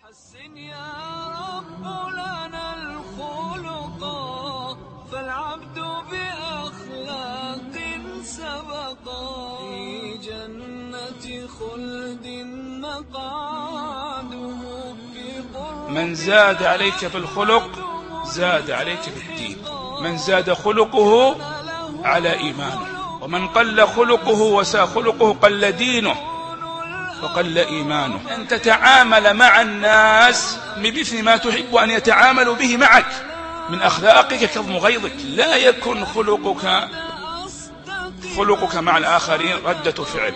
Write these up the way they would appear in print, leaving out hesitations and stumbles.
حسن يا رب لنا الخلقا فالعبد بأخلاق سبقا في جنة خلد مقعده في قرب. من زاد عليك في الخلق زاد عليك في الدين. من زاد خلقه على إيمانه، ومن قل خلقه وساء خلقه قل دينه وقل إيمانه. أن تتعامل مع الناس بمثل ما تحب أن يتعاملوا به معك من أخلاقك كظم غيظك. لا يكن خلقك مع الآخرين ردة فعل،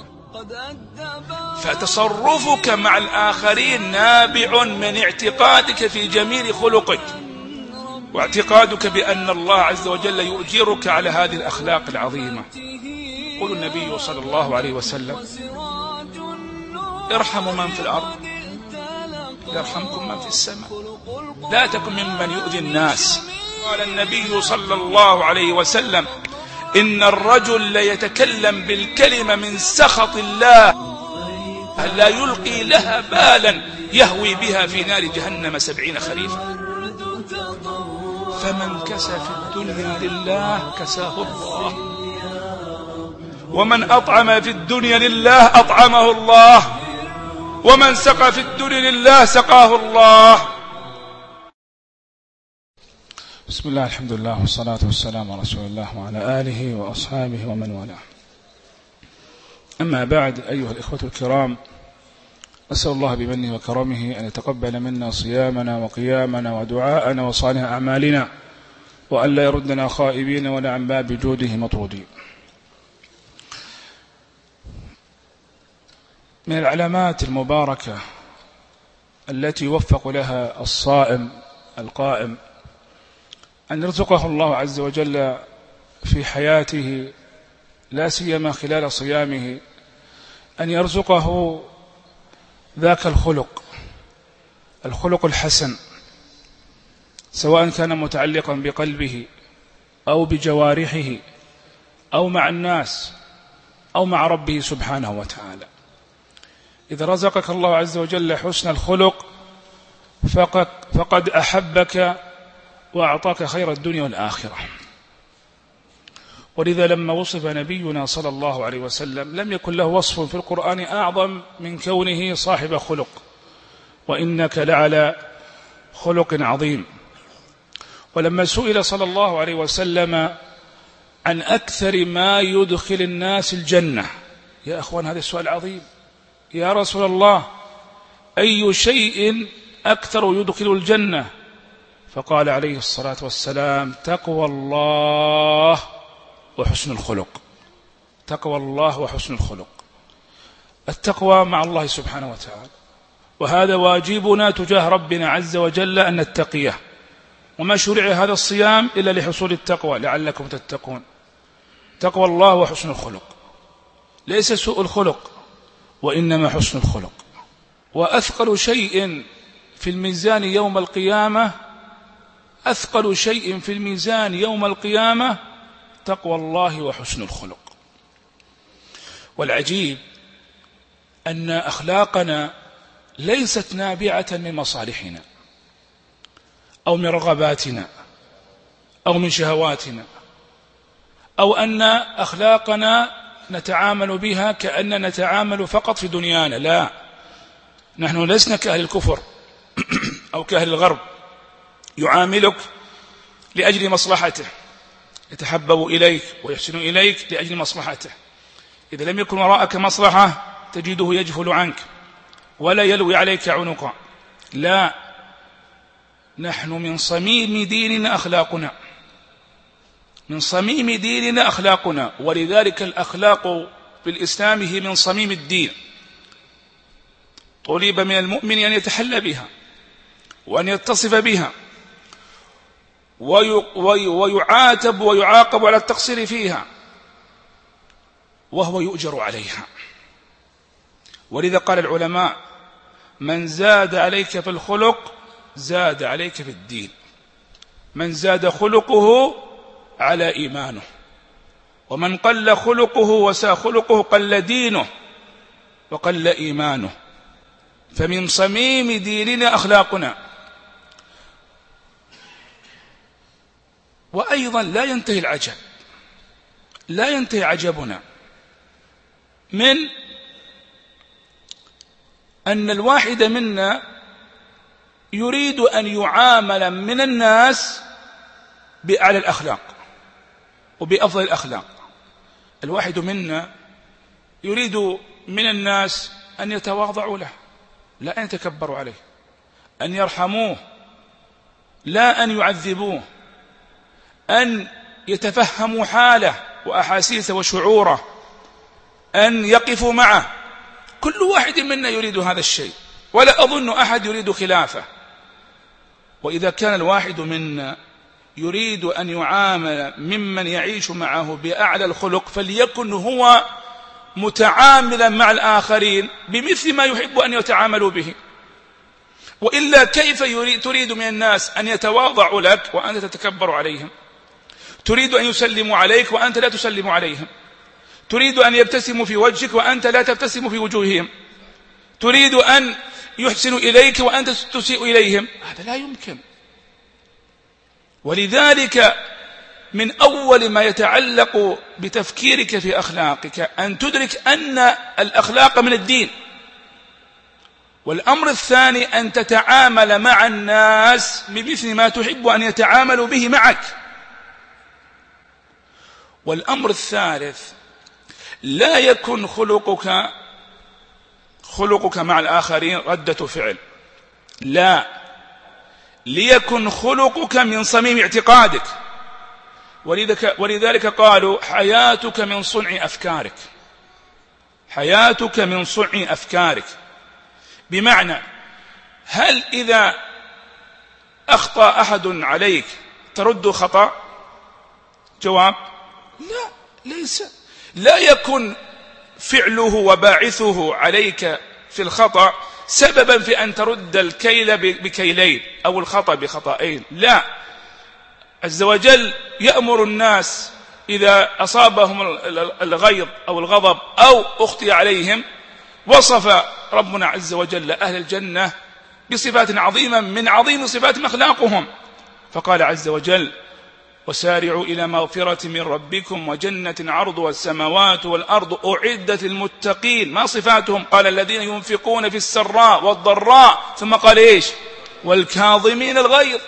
فتصرفك مع الآخرين نابع من اعتقادك في جميل خلقك واعتقادك بأن الله عز وجل يؤجرك على هذه الأخلاق العظيمة. يقول النبي صلى الله عليه وسلم: ارحموا من في الأرض يرحمكم من في السماء، لا تكن ممن يؤذي الناس. قال النبي صلى الله عليه وسلم: إن الرجل ليتكلم بالكلمة من سخط الله لا يلقي لها بالا يهوي بها في نار جهنم 70 خريفا. فمن كسى في الدنيا لله كساه الله، ومن أطعم في الدنيا لله أطعمه الله، ومن سقى في الدنيا لله سقاه الله. بسم الله، الحمد لله، والصلاة والسلام على رسول الله وعلى آله وأصحابه ومن والاه. أما بعد، أيها الإخوة الكرام، أسأل الله بمنه وكرمه أن يتقبل منا صيامنا وقيامنا ودعاءنا وصالح أعمالنا، وأن لا يردنا خائبين ولا عن باب جوده مطرودين. من العلامات المباركة التي يوفق لها الصائم القائم أن يرزقه الله عز وجل في حياته، لا سيما خلال صيامه، أن يرزقه ذاك الخلق الحسن، سواء كان متعلقا بقلبه أو بجوارحه أو مع الناس أو مع ربه سبحانه وتعالى. إذا رزقك الله عز وجل حسن الخلق فقد أحبك وأعطاك خير الدنيا والآخرة. ولذا لما وصف نبينا صلى الله عليه وسلم لم يكن له وصف في القرآن أعظم من كونه صاحب خلق: وإنك لعلى خلق عظيم. ولما سئل صلى الله عليه وسلم عن أكثر ما يدخل الناس الجنة، يا أخوان هذا السؤال عظيم، يا رسول الله أي شيء أكثر يدخل الجنة؟ فقال عليه الصلاة والسلام: تقوى الله وحسن الخلق. تقوى الله وحسن الخلق. التقوى مع الله سبحانه وتعالى، وهذا واجبنا تجاه ربنا عز وجل أن نتقيه. وما شرع هذا الصيام إلا لحصول التقوى لعلكم تتقون. تقوى الله وحسن الخلق، ليس سوء الخلق وإنما حسن الخلق. وأثقل شيء في الميزان يوم القيامة، أثقل شيء في الميزان يوم القيامة تقوى الله وحسن الخلق. والعجيب أن أخلاقنا ليست نابعة من مصالحنا أو من رغباتنا أو من شهواتنا، أو أن أخلاقنا نتعامل بها كأننا نتعامل فقط في دنيانا. لا، نحن لسنا كأهل الكفر أو كأهل الغرب يعاملك لأجل مصلحته، يتحبب إليك ويحسن إليك لأجل مصلحته. إذا لم يكن وراءك مصلحة تجده يجفل عنك ولا يلوي عليك عنقا. لا، نحن من صميم ديننا أخلاقنا، من صميم ديننا أخلاقنا. ولذلك الأخلاق في الإسلام هي من صميم الدين. طلب من المؤمن أن يتحلى بها وأن يتصف بها، ويعاتب ويعاقب على التقصير فيها، وهو يؤجر عليها. ولذا قال العلماء: من زاد عليك في الخلق زاد عليك في الدين. من زاد خلقه على إيمانه، ومن قل خلقه وساء خلقه قل دينه وقل إيمانه. فمن صميم ديننا أخلاقنا. وأيضا لا ينتهي العجب، لا ينتهي عجبنا من أن الواحد منا يريد أن يعامل من الناس بأعلى الأخلاق وبأفضل الأخلاق. الواحد منا يريد من الناس أن يتواضعوا له، لا أن يتكبروا عليه، أن يرحموه لا أن يعذبوه، أن يتفهموا حاله وأحاسيسه وشعوره، أن يقفوا معه. كل واحد منا يريد هذا الشيء، ولا أظن أحد يريد خلافه. وإذا كان الواحد منا يريد أن يعامل ممن يعيش معه بأعلى الخلق، فليكن هو متعاملا مع الآخرين بمثل ما يحب أن يتعاملوا به. وإلا كيف تريد من الناس أن يتواضعوا لك وأنت تتكبر عليهم؟ تريد أن يسلموا عليك وأنت لا تسلم عليهم، تريد أن يبتسموا في وجهك وأنت لا تبتسم في وجوههم، تريد أن يحسنوا إليك وأنت تسيء إليهم. هذا لا يمكن. ولذلك من أول ما يتعلق بتفكيرك في أخلاقك أن تدرك أن الأخلاق من الدين. والأمر الثاني أن تتعامل مع الناس بمثل ما تحب أن يتعاملوا به معك. والأمر الثالث لا يكن خلقك مع الآخرين ردة فعل، لا، ليكن خلقك من صميم اعتقادك. ولذلك قالوا حياتك من صنع أفكارك، حياتك من صنع أفكارك. بمعنى هل إذا أخطأ أحد عليك ترد خطأ؟ جواب لا، ليس. لا يكن فعله وباعثه عليك في الخطأ سببا في أن ترد الكيل بكيلين أو الخطأ بخطأين، لا. عز وجل يأمر الناس إذا أصابهم الغيظ أو الغضب أو أخطئ عليهم، وصف ربنا عز وجل أهل الجنة بصفات عظيمة من عظيم صفات أخلاقهم، فقال عز وجل وسارعوا إلى مغفرة من ربكم وجنة عرضها السماوات والأرض أعدت للمتقين. ما صفاتهم؟ قال الذين ينفقون في السراء والضراء، ثم قال إيش؟ والكاظمين الغيظ،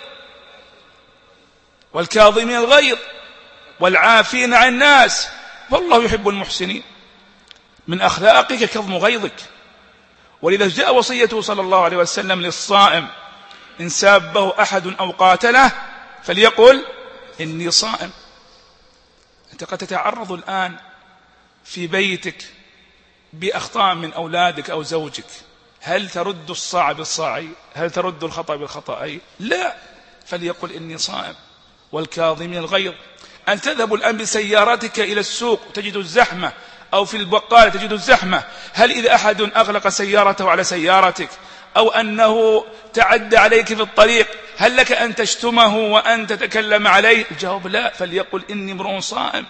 والكاظمين الغيظ والعافين عن الناس والله يحب المحسنين. من أخلاقك كظم غيظك. ولذا جاء وصيته صلى الله عليه وسلم للصائم إن سابه أحد أو قاتله فليقل إني صائم. أنت قد تتعرض الآن في بيتك بأخطاء من أولادك أو زوجك، هل ترد الصاع بالصاع؟ هل ترد الخطأ بالخطأ؟ لا، فليقل إني صائم. والكاظمين الغيظ. أن تذهب الآن بسيارتك إلى السوق تجد الزحمة، أو في البقالة تجد الزحمة، هل إذا أحد أغلق سيارته على سيارتك أو أنه تعدى عليك في الطريق هل لك أن تشتمه وأن تتكلم عليه؟ الجواب لا، فليقل إني امرؤ صائم.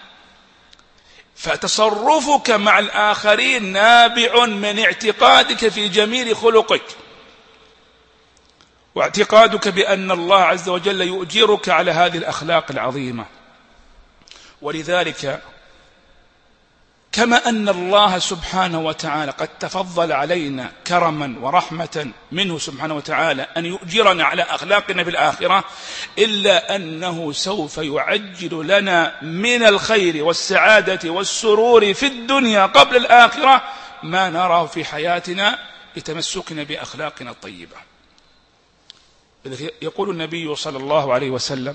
فتصرفك مع الآخرين نابع من اعتقادك في جميل خلقك، واعتقادك بأن الله عز وجل يؤجرك على هذه الأخلاق العظيمة. ولذلك كما أن الله سبحانه وتعالى قد تفضل علينا كرما ورحمة منه سبحانه وتعالى أن يؤجرنا على أخلاقنا في الآخرة، إلا أنه سوف يعجل لنا من الخير والسعادة والسرور في الدنيا قبل الآخرة ما نراه في حياتنا بتمسكنا بأخلاقنا الطيبة. يقول النبي صلى الله عليه وسلم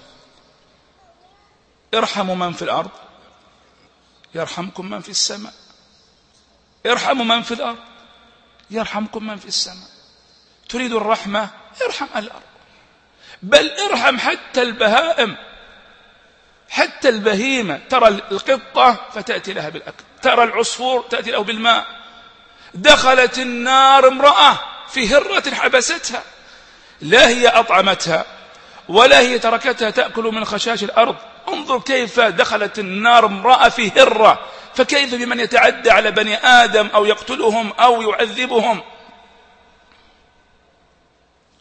ارحموا من في الأرض يرحمكم من في السماء، ارحموا من في الأرض يرحمكم من في السماء. تريد الرحمة ارحم الأرض، بل ارحم حتى البهائم، حتى البهيمة. ترى القطة فتأتي لها بالأكل، ترى العصفور تأتي له بالماء. دخلت النار امرأة في هرة حبستها، لا هي أطعمتها ولا هي تركتها تأكل من خشاش الأرض. انظر كيف دخلت النار امرأة في هرة، فكيف بمن يتعدى على بني آدم أو يقتلهم أو يعذبهم؟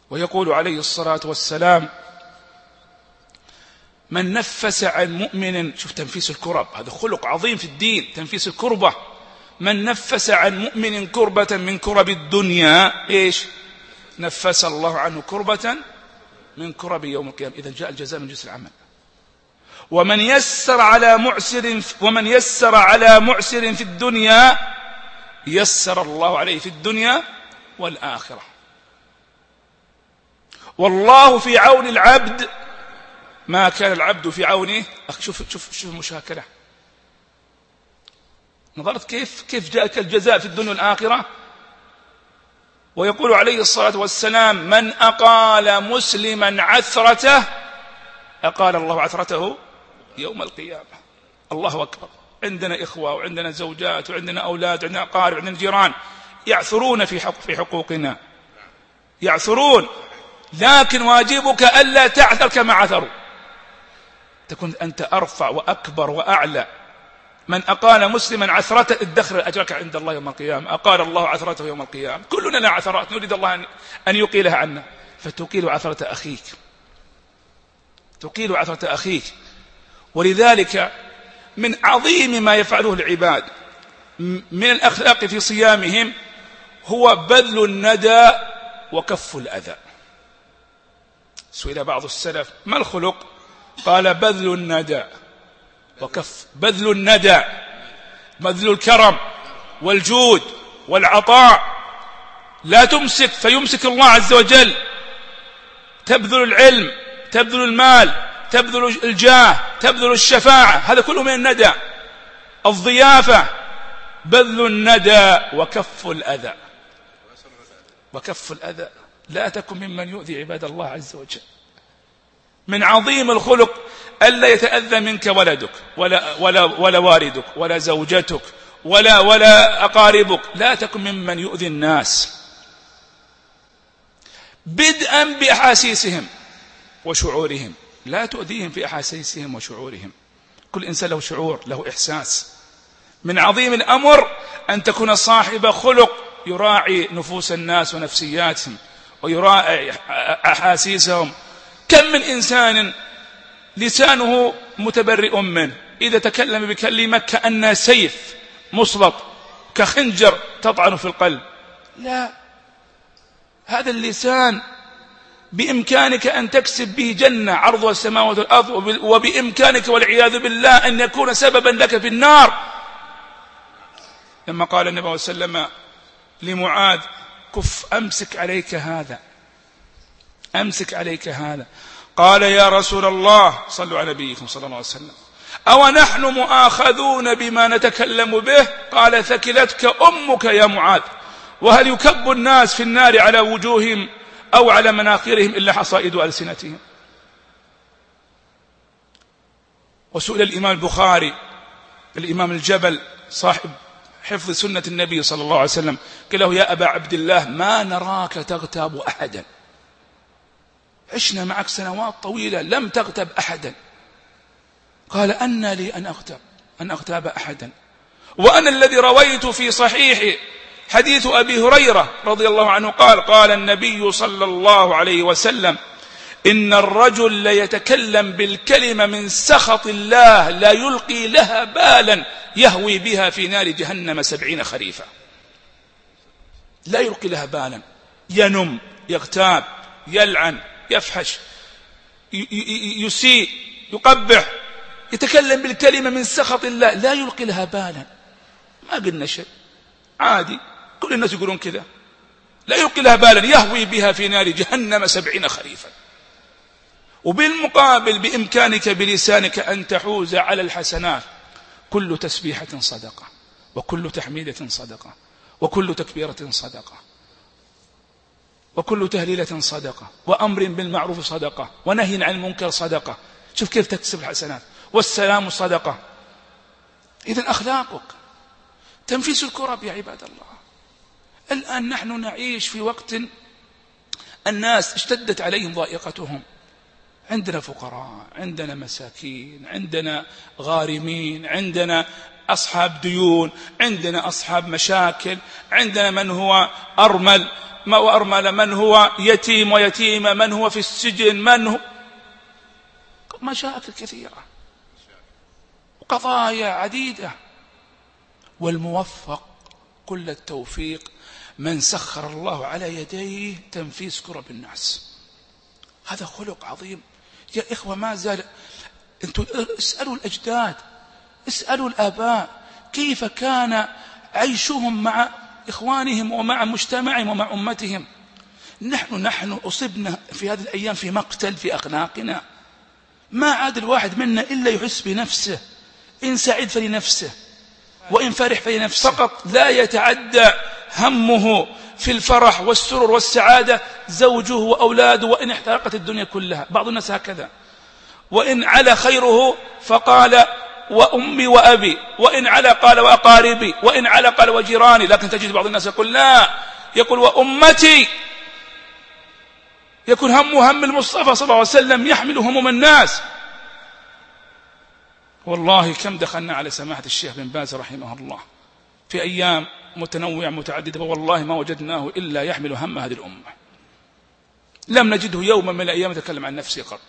ويقول عليه الصلاة والسلام: من نفس عن مؤمن، شوف تنفيس الكرب، هذا خلق عظيم في الدين، تنفيس الكربة. من نفس عن مؤمن كربة من كرب الدنيا، إيش؟ نفس الله عنه كربة من كرب يوم القيامة. إذا جاء الجزاء من جنس العمل. ومن يسر على معسر في الدنيا يسر الله عليه في الدنيا والآخرة. والله في عون العبد ما كان العبد في عونه. شوف المشاكلة، نظرت كيف جاءك الجزاء في الدنيا والآخرة. ويقول عليه الصلاة والسلام: من أقال مسلما عثرته أقال الله عثرته يوم القيامة. الله أكبر. عندنا إخوة وعندنا زوجات وعندنا أولاد وعندنا أقارب وعندنا جيران يعثرون في حقوقنا، يعثرون، لكن واجبك ألا تعثر كما عثروا، تكون أنت أرفع وأكبر وأعلى. من أقال مسلما عثرته ادخر أجرك عند الله يوم القيامة. أقال الله عثرته يوم القيامة. كلنا لنا عثرات نريد الله أن يقيلها عنا، فتقيل عثرة أخيك، تقيل عثرة أخيك. ولذلك من عظيم ما يفعله العباد من الأخلاق في صيامهم هو بذل الندى وكف الأذى. سئل بعض السلف: ما الخلق؟ قال: بذل الندى وكف. بذل الندى، بذل الكرم والجود والعطاء، لا تمسك فيمسك الله عز وجل. تبذل العلم، تبذل المال، تبذل الجاه، تبذل الشفاعة، هذا كله من الندى. الضيافة، بذل الندى وكف الأذى. وكف الأذى، لا تكن ممن يؤذي عباد الله عز وجل. من عظيم الخلق ألا يتأذى منك ولدك ولا والدك ولا زوجتك ولا أقاربك، لا تكن ممن يؤذي الناس، بدءا بأحاسيسهم وشعورهم. لا تؤذيهم في أحاسيسهم وشعورهم. كل إنسان له شعور، له إحساس. من عظيم الأمر أن تكون صاحب خلق يراعي نفوس الناس ونفسياتهم ويراعي أحاسيسهم. كم من إنسان لسانه متبرئ منه، إذا تكلم بكلمة كأنها سيف مسلط كخنجر تطعن في القلب. لا، هذا اللسان بإمكانك أن تكسب به جنة عرضها السماوات والأرض، وبإمكانك والعياذ بالله أن يكون سببا لك في النار. لما قال النبي صلى الله عليه وسلم لمعاذ: كف، أمسك عليك هذا، أمسك عليك هذا. قال: يا رسول الله، صلوا على نبيكم صلى الله عليه وسلم، أو نحن مؤاخذون بما نتكلم به؟ قال: ثكلتك أمك يا معاذ. وهل يكب الناس في النار على وجوههم أو على مناخرهم إلا حصائد ألسنتهم؟ وسئل الإمام البخاري، الإمام الجبل صاحب حفظ سنة النبي صلى الله عليه وسلم، قال له: يا أبا عبد الله، ما نراك تغتاب أحدا، عشنا معك سنوات طويلة لم تغتب أحدا. قال: أن لي أن أغتاب أحدا، وأنا الذي رويت في صحيح حديث أبي هريرة رضي الله عنه قال النبي صلى الله عليه وسلم: إن الرجل ليتكلم بالكلمة من سخط الله لا يلقي لها بالا يهوي بها في نار جهنم 70 خريفا. لا يلقي لها بالا، ينم، يغتاب، يلعن، يفحش، يسيء، يقبح، يتكلم بالكلمة من سخط الله لا يلقي لها بالا. ما قلنا شيء، عادي، كل الناس يقولون كذا. لا يلقي لها بالا يهوي بها في نار جهنم 70 خريفا. وبالمقابل بإمكانك بلسانك أن تحوز على الحسنات. كل تسبيحة صدقة، وكل تحميدة صدقة، وكل تكبيرة صدقة، وكل تهليلة صدقة، وأمر بالمعروف صدقة، ونهي عن المنكر صدقة. شوف كيف تكسب الحسنات. والسلام صدقة. إذن أخلاقك تنفيس الكرب يا عباد الله. الآن نحن نعيش في وقت الناس اشتدت عليهم ضائقتهم، عندنا فقراء، عندنا مساكين، عندنا غارمين، عندنا أصحاب ديون، عندنا أصحاب مشاكل، عندنا من هو أرمل وأرمل، من هو يتيم ويتيمة، من هو في السجن، من هو مشاكل كثيرة وقضايا عديدة. والموفق كل التوفيق من سخر الله على يديه تنفيس كرب الناس. هذا خلق عظيم يا إخوة. ما زال أنتم اسألوا الأجداد، اسألوا الآباء كيف كان عيشهم مع إخوانهم ومع مجتمعهم ومع أمتهم. نحن أصبنا في هذه الأيام في مقتل في أخلاقنا. ما عاد الواحد منا إلا يحس بنفسه، إن سعيد فلنفسه وإن فرح فلنفسه فقط، لا يتعدى همه في الفرح والسرور والسعادة زوجه وأولاده، وإن احترقت الدنيا كلها. بعض الناس هكذا، وإن على خيره فقال وأمي وأبي، وإن على قال وأقاربي، وإن على قال وجيراني. لكن تجد بعض الناس يقول لا، يقول وأمتي، يكون همه هم المصطفى صلى الله عليه وسلم، يحمل هموم الناس. والله كم دخلنا على سماحة الشيخ بن باز رحمه الله في أيام متنوعة متعددة، والله ما وجدناه إلا يحمل هم هذه الأمة. لم نجده يوما من الأيام يتكلم عن نفسه قط.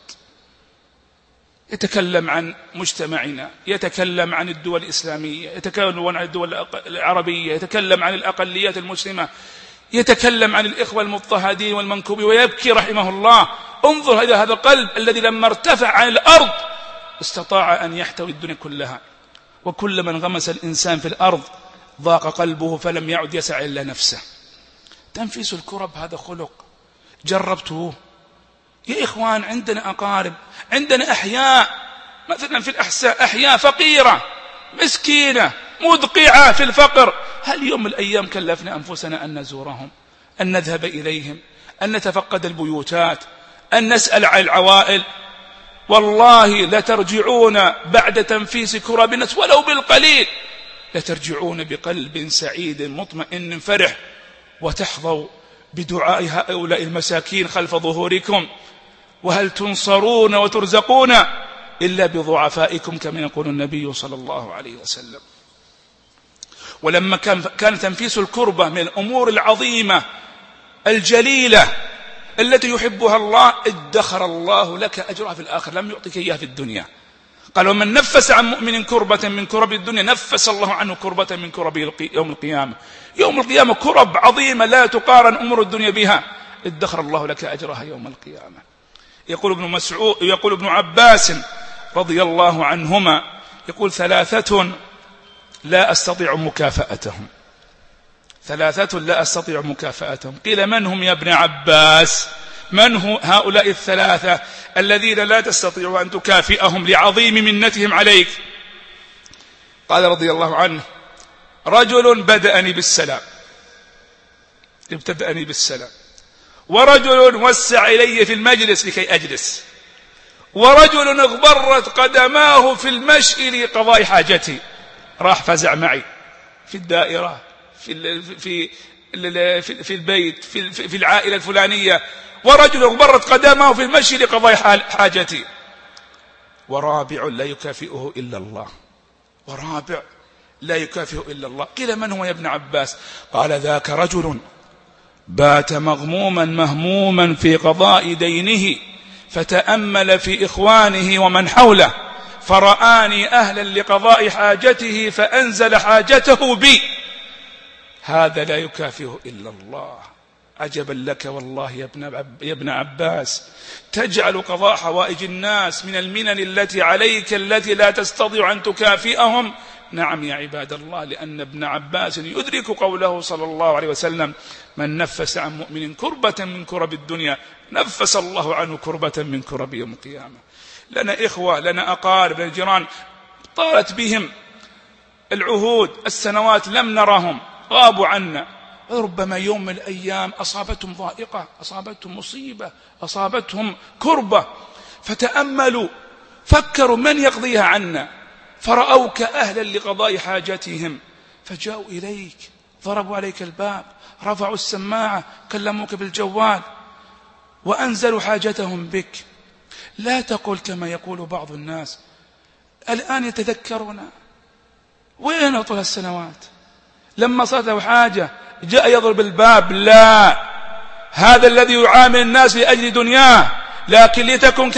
يتكلم عن مجتمعنا، يتكلم عن الدول الإسلامية، يتكلم عن الدول العربية، يتكلم عن الأقليات المسلمة، يتكلم عن الإخوة المضطهدين والمنكوبين، ويبكي رحمه الله. انظر إلى هذا القلب الذي لما ارتفع عن الأرض استطاع أن يحتوي الدنيا كلها. وكل من غمس الإنسان في الأرض ضاق قلبه فلم يعد يسع إلا نفسه. تنفيس الكرب هذا خلق جربته يا إخوان. عندنا أقارب، عندنا أحياء مثلا في الأحساء، أحياء فقيرة مسكينة مدقعة في الفقر. هل يوم من الأيام كلفنا أنفسنا أن نزورهم، أن نذهب إليهم، أن نتفقد البيوتات، أن نسأل عن العوائل؟ والله لترجعون بعد تنفيس كرب الناس ولو بالقليل، لترجعون بقلب سعيد مطمئن فرح، وتحظوا بدعاء هؤلاء المساكين خلف ظهوركم. وهل تنصرون وترزقون إلا بضعفائكم كما يقول النبي صلى الله عليه وسلم. ولما كان تنفيس الكربة من الأمور العظيمة الجليلة التي يحبها الله، ادخر الله لك أجرها في الآخر، لم يعطيك إياها في الدنيا. قال ومن نفس عن مؤمن كربة من كرب الدنيا نفس الله عنه كربة من كرب يوم القيامة. يوم القيامة كرب عظيمة لا تقارن أمور الدنيا بها، ادخر الله لك أجرها يوم القيامة. يقول ابن عباس رضي الله عنهما، يقول ثلاثة لا أستطيع مكافأتهم، ثلاثة لا أستطيع مكافأتهم. قيل من هم يا ابن عباس؟ من هو هؤلاء الثلاثة الذين لا تستطيع أن تكافئهم لعظيم منتهم عليك؟ قال رضي الله عنه رجل بدأني بالسلام، ابتدأني بالسلام، ورجل وسع إلي في المجلس لكي أجلس، ورجل اغبرت قدماه في المشي لقضاء حاجتي، راح فزع معي في الدائرة في البيت في العائلة الفلانية، ورجل اغبرت قدماه في المشي لقضاء حاجتي، ورابع لا يكافئه إلا الله، ورابع لا يكافئه إلا الله. قيل من هو يا ابن عباس؟ قال ذاك رجل بات مغموما مهموما في قضاء دينه، فتأمل في إخوانه ومن حوله، فرآني أهلا لقضاء حاجته فأنزل حاجته بي، هذا لا يكافئه إلا الله. عجبا لك والله يا ابن عباس، تجعل قضاء حوائج الناس من المنن التي عليك التي لا تستطيع أن تكافئهم. نعم يا عباد الله، لأن ابن عباس يدرك قوله صلى الله عليه وسلم من نفس عن مؤمن كربة من كرب الدنيا نفس الله عنه كربة من كرب يوم القيامة. لنا إخوة، لنا أقارب، لنا جيران طالت بهم العهود، السنوات لم نرهم، غابوا عنا، ربما يوم من الأيام أصابتهم ضائقة، أصابتهم مصيبة، أصابتهم كربة، فتأملوا فكروا من يقضيها عنا، فرأوك أهلا لقضاء حاجتهم فجاءوا إليك، ضربوا عليك الباب، رفعوا السماعة، كلموك بالجوال، وأنزلوا حاجتهم بك. لا تقول كما يقول بعض الناس الآن يتذكرنا. وين طول السنوات؟ لما صارت له حاجة جاء يضرب الباب؟ لا، هذا الذي يعامل الناس لأجل دنياه. لكن لتكن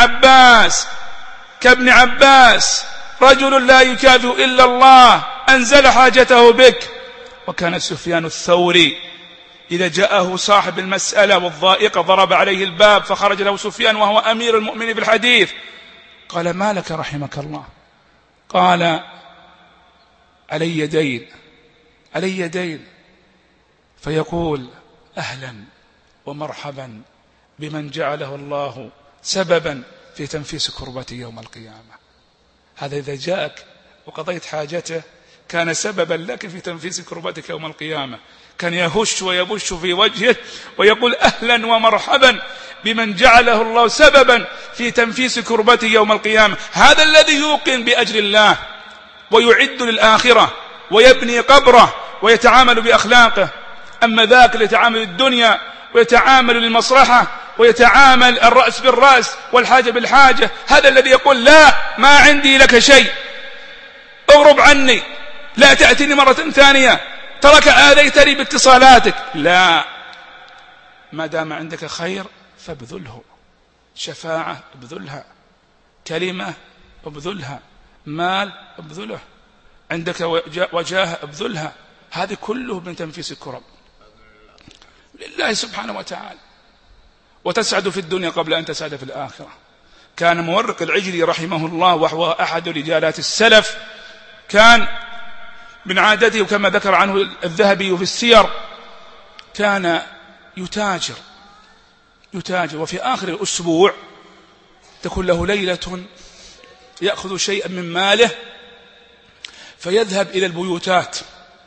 كابن عباس رجل لا يكافئ إلا الله أنزل حاجته بك. وكان سفيان الثوري إذا جاءه صاحب المسألة والضائقة ضرب عليه الباب، فخرج له سفيان وهو أمير المؤمنين في الحديث، قال: ما لك رحمك الله؟ قال: علي دين. فيقول: أهلا ومرحبا بمن جعله الله سببا في تنفيس كربتي يوم القيامة. هذا إذا جاءك وقضيت حاجته كان سببا لك في تنفيس كربتك يوم القيامة، كان يهش ويبش في وجهه ويقول: أهلا ومرحبا بمن جعله الله سببا في تنفيس كربتي يوم القيامة. هذا الذي يوقن بأجر الله ويعد للآخرة ويبني قبره ويتعامل بأخلاقه. أما ذاك اللي يتعامل الدنيا ويتعامل للمصلحة ويتعامل الرأس بالرأس والحاجة بالحاجة، هذا الذي يقول: لا، ما عندي لك شيء، اغرب عني، لا تأتيني مرة ثانية، ترك آذيتني باتصالاتك. لا، ما دام عندك خير فابذله، شفاعة ابذلها، كلمة ابذلها، مال ابذله، عندك وجاهة ابذلها. هذه كله من تنفيس الكرب لله سبحانه وتعالى، وتسعد في الدنيا قبل أن تسعد في الآخرة. كان مورق العجلي رحمه الله وهو أحد رجالات السلف، كان من عادته كما ذكر عنه الذهبي في السير، كان يتاجر وفي آخر الأسبوع تكون له ليلة يأخذ شيئا من ماله فيذهب إلى البيوتات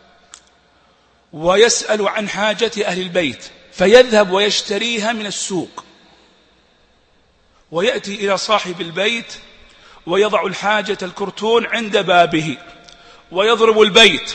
ويسأل عن حاجة أهل البيت، فيذهب ويشتريها من السوق ويأتي إلى صاحب البيت ويضع الحاجة الكرتون عند بابه ويضرب البيت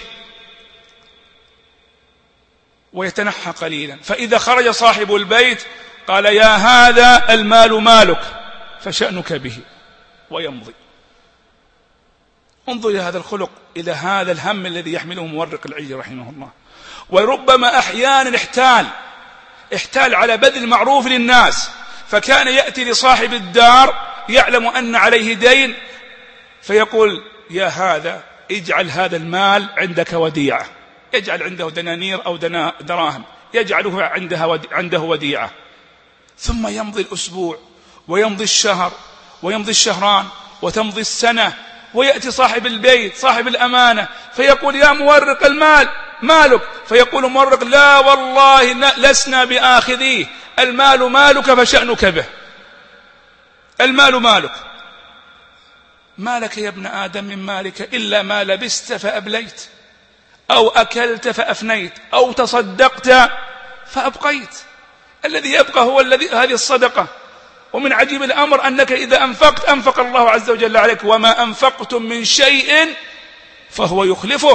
ويتنحى قليلا، فإذا خرج صاحب البيت قال: يا هذا المال مالك فشأنك به، ويمضي. انظر إلى هذا الخلق، إلى هذا الهم الذي يحمله مورق العجل رحمه الله. وربما أحيانا احتال على بذل المعروف للناس، فكان يأتي لصاحب الدار يعلم أن عليه دين فيقول: يا هذا اجعل هذا المال عندك وديعة، يجعل عنده دنانير أو دراهم يجعله عنده وديعة. ثم يمضي الأسبوع ويمضي الشهر ويمضي الشهران وتمضي السنة، ويأتي صاحب البيت صاحب الأمانة فيقول: يا مورق المال مالك؟ فيقول مورق: لا والله لسنا بآخذيه، المال مالك فشأنك به، المال مالك. ما لك يا ابن آدم من مالك إلا ما لبست فأبليت، أو أكلت فأفنيت، أو تصدقت فأبقيت. الذي يبقى هو هذه الصدقة. ومن عجيب الأمر أنك إذا أنفقت أنفق الله عز وجل عليك: وما أنفقتم من شيء فهو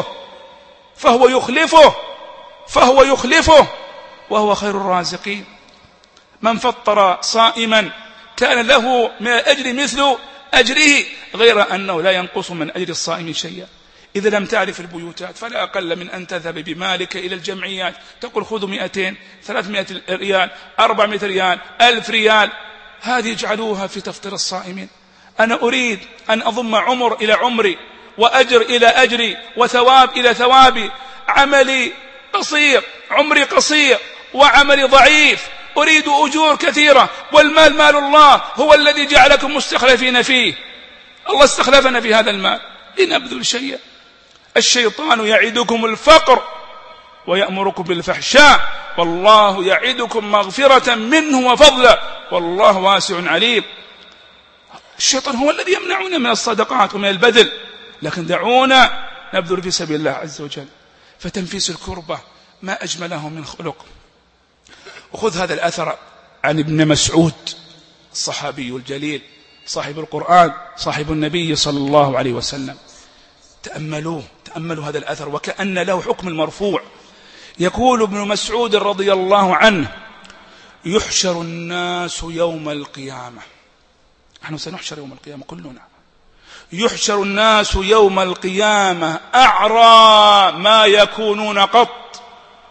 يخلفه وهو خير الرازقين. من فطر صائما كان له من الأجر مثل أجره، غير أنه لا ينقص من أجر الصائم شيئا. إذا لم تعرف البيوتات فلا أقل من أن تذهب بمالك إلى الجمعيات، تقول: خذوا 200 300 ريال 400 ريال 1000 ريال، هذه اجعلوها في تفطير الصائمين. أنا أريد أن أضم عمر إلى عمري، وأجر إلى أجري، وثواب إلى ثوابي. عملي قصير، عمري قصير، وعملي ضعيف، أريد أجور كثيرة، والمال مال الله، هو الذي جعلكم مستخلفين فيه. الله استخلفنا في هذا المال لنبذل شيئا. الشيطان يعدكم الفقر ويأمركم بالفحشاء، والله يعدكم مغفرة منه وفضلا، والله واسع عليم. الشيطان هو الذي يمنعنا من الصدقات ومن البذل، لكن دعونا نبذل في سبيل الله عز وجل. فتنفيس الكربة ما أجمله من خلق. وخذ هذا الأثر عن ابن مسعود الصحابي الجليل صاحب القرآن صاحب النبي صلى الله عليه وسلم. تأملوا هذا الأثر وكأن له حكم المرفوع. يقول ابن مسعود رضي الله عنه: يحشر الناس يوم القيامة نحن سنحشر يوم القيامة كلنا. يحشر الناس يوم القيامة أعرى ما يكونون قط،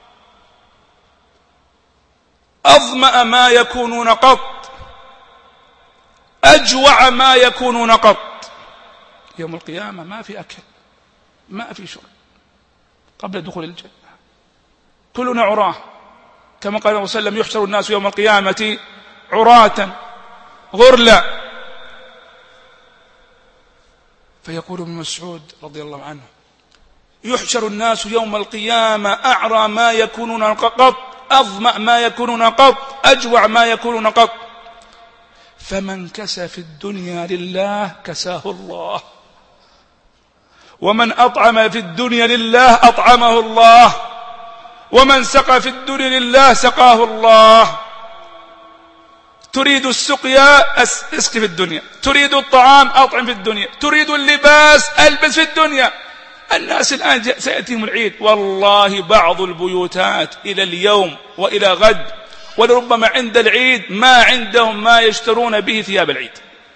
أظمأ ما يكونون قط، أجوع ما يكونون قط. يوم القيامة ما في أكل، ما في شرب قبل دخول الجنة، كلنا عراه، كما قال الله صلى الله عليه وسلم: يحشر الناس يوم القيامة عراة غرلا. فيقول ابن مسعود رضي الله عنه: يحشر الناس يوم القيامة أعرى ما يكونون قط، أظمأ ما يكونون قط، أجوع ما يكونون قط. فمن كسى في الدنيا لله كساه الله، ومن أطعم في الدنيا لله أطعمه الله، ومن سقى في الدنيا لله سقاه الله. تريد السقيا اسق في الدنيا، تريد الطعام أطعم في الدنيا، تريد اللباس ألبس في الدنيا. الناس الآن سيأتيهم العيد، والله بعض البيوتات إلى اليوم وإلى غد ولربما عند العيد ما عندهم ما يشترون به ثياب العيد.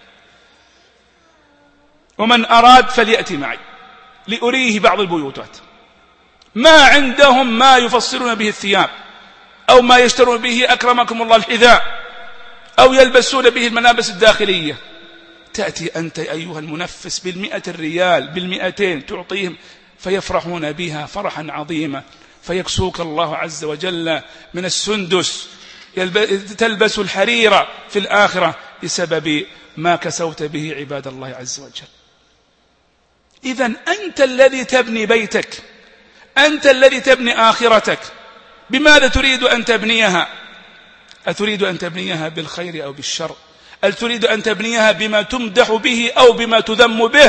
ومن أراد فليأتي معي لأريه بعض البيوتات ما عندهم ما يفصلون به الثياب، أو ما يشترون به أكرمكم الله الحذاء، أو يلبسون به الملابس الداخلية. تأتي أنت أيها المنفس ب100 ريال ب200 تعطيهم فيفرحون بها فرحا عظيما، فيكسوك الله عز وجل من السندس، تلبس الحريرة في الآخرة بسبب ما كسوت به عباد الله عز وجل. إذن أنت الذي تبني بيتك، أنت الذي تبني آخرتك. بماذا تريد أن تبنيها؟ أتريد أن تبنيها بالخير أو بالشر؟ هل تريد أن تبنيها بما تمدح به أو بما تذم به؟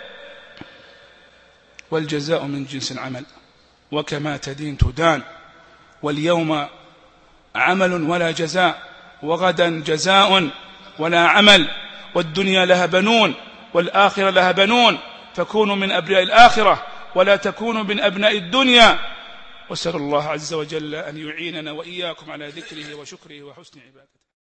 والجزاء من جنس العمل، وكما تدين تدان. واليوم عمل ولا جزاء، وغدا جزاء ولا عمل. والدنيا لها بنون والآخرة لها بنون، فكونوا من أبناء الآخرة ولا تكونوا من أبناء الدنيا. وأسأل الله عز وجل أن يعيننا وإياكم على ذكره وشكره وحسن عبادته.